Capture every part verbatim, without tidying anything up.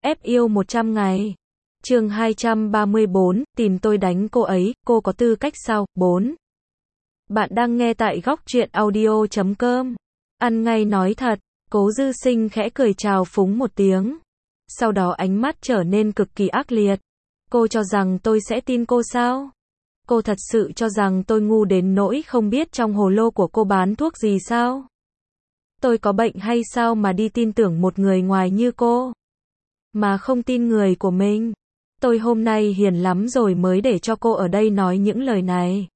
ép yêu một trăm ngày. Chương hai trăm ba mươi bốn, tìm tôi đánh cô ấy, cô có tư cách sao? bốn. Bạn đang nghe tại góc truyện audio chấm com. Ăn ngay nói thật, Cố Dư Sinh khẽ cười chào phúng một tiếng. Sau đó ánh mắt trở nên cực kỳ ác liệt. Cô cho rằng tôi sẽ tin cô sao? Cô thật sự cho rằng tôi ngu đến nỗi không biết trong hồ lô của cô bán thuốc gì sao? Tôi có bệnh hay sao mà đi tin tưởng một người ngoài như cô? Mà không tin người của mình. Tôi hôm nay hiền lắm rồi mới để cho cô ở đây nói những lời này.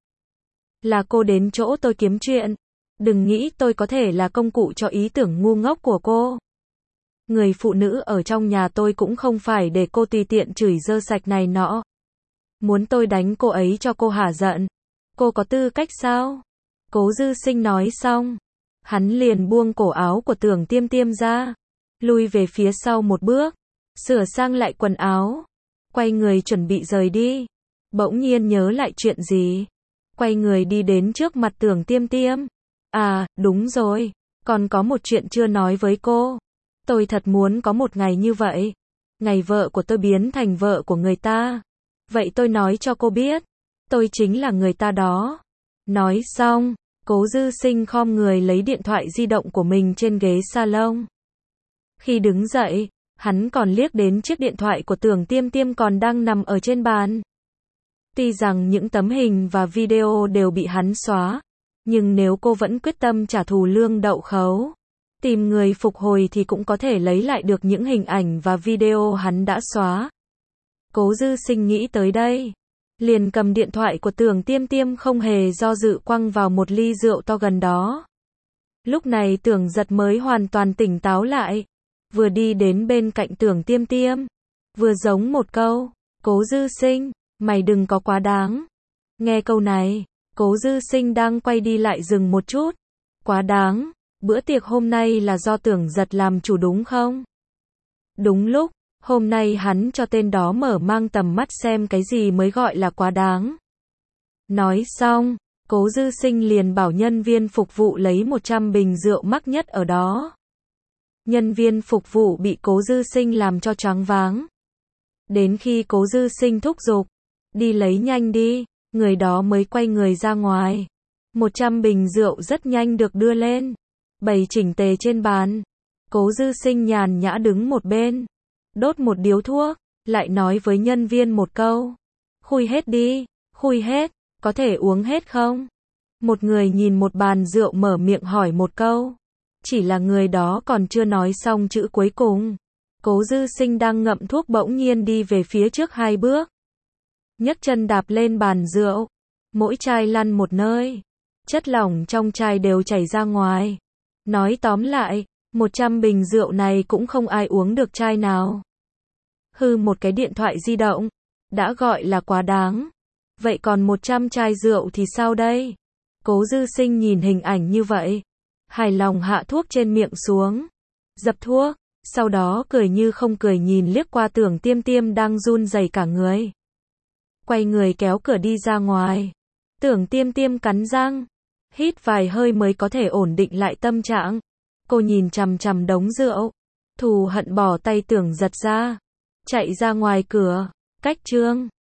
Là cô đến chỗ tôi kiếm chuyện. Đừng nghĩ tôi có thể là công cụ cho ý tưởng ngu ngốc của cô. Người phụ nữ ở trong nhà tôi cũng không phải để cô tùy tiện chửi dơ sạch này nọ. Muốn tôi đánh cô ấy cho cô hả giận. Cô có tư cách sao? Cố Dư Sinh nói xong. Hắn liền buông cổ áo của Tưởng Tiêm Tiêm ra. Lui về phía sau một bước. Sửa sang lại quần áo. Quay người chuẩn bị rời đi. Bỗng nhiên nhớ lại chuyện gì. Quay người đi đến trước mặt Tưởng Tiêm Tiêm. À, đúng rồi. Còn có một chuyện chưa nói với cô. Tôi thật muốn có một ngày như vậy. Ngày vợ của tôi biến thành vợ của người ta. Vậy tôi nói cho cô biết. Tôi chính là người ta đó. Nói xong, Cố Dư Sinh khom người lấy điện thoại di động của mình trên ghế salon. Khi đứng dậy, hắn còn liếc đến chiếc điện thoại của Tưởng Tiêm Tiêm còn đang nằm ở trên bàn. Tuy rằng những tấm hình và video đều bị hắn xóa, nhưng nếu cô vẫn quyết tâm trả thù Lương Đậu Khấu, tìm người phục hồi thì cũng có thể lấy lại được những hình ảnh và video hắn đã xóa. Cố Dư Sinh nghĩ tới đây, liền cầm điện thoại của Tưởng Tiêm Tiêm không hề do dự quăng vào một ly rượu to gần đó. Lúc này Tưởng Giật mới hoàn toàn tỉnh táo lại, vừa đi đến bên cạnh Tưởng Tiêm Tiêm, vừa giống một câu, Cố Dư Sinh, mày đừng có quá đáng. Nghe câu này, Cố Dư Sinh đang quay đi lại dừng một chút. Quá đáng, bữa tiệc hôm nay là do Tưởng Giật làm chủ đúng không? Đúng lúc, hôm nay hắn cho tên đó mở mang tầm mắt xem cái gì mới gọi là quá đáng. Nói xong, Cố Dư Sinh liền bảo nhân viên phục vụ lấy một trăm bình rượu mắc nhất ở đó. Nhân viên phục vụ bị Cố Dư Sinh làm cho choáng váng. Đến khi Cố Dư Sinh thúc giục, đi lấy nhanh đi, người đó mới quay người ra ngoài. một trăm bình rượu rất nhanh được đưa lên, bày chỉnh tề trên bàn. Cố Dư Sinh nhàn nhã đứng một bên, đốt một điếu thuốc, lại nói với nhân viên một câu. Khui hết đi, khui hết, có thể uống hết không? Một người nhìn một bàn rượu mở miệng hỏi một câu. Chỉ là người đó còn chưa nói xong chữ cuối cùng. Cố Dư Sinh đang ngậm thuốc bỗng nhiên đi về phía trước hai bước. Nhấc chân đạp lên bàn rượu. Mỗi chai lăn một nơi. Chất lỏng trong chai đều chảy ra ngoài. Nói tóm lại, một trăm bình rượu này cũng không ai uống được chai nào. Hư một cái điện thoại di động, đã gọi là quá đáng. Vậy còn một trăm chai rượu thì sao đây? Cố Dư Sinh nhìn hình ảnh như vậy, hài lòng hạ thuốc trên miệng xuống, dập thuốc, sau đó cười như không cười nhìn liếc qua Tưởng Tiêm Tiêm đang run rẩy cả người. Quay người kéo cửa đi ra ngoài. Tưởng Tiêm Tiêm cắn răng, hít vài hơi mới có thể ổn định lại tâm trạng. Cô nhìn chằm chằm đống rượu, thù hận bỏ tay Tưởng Giật ra, chạy ra ngoài cửa. Cách chương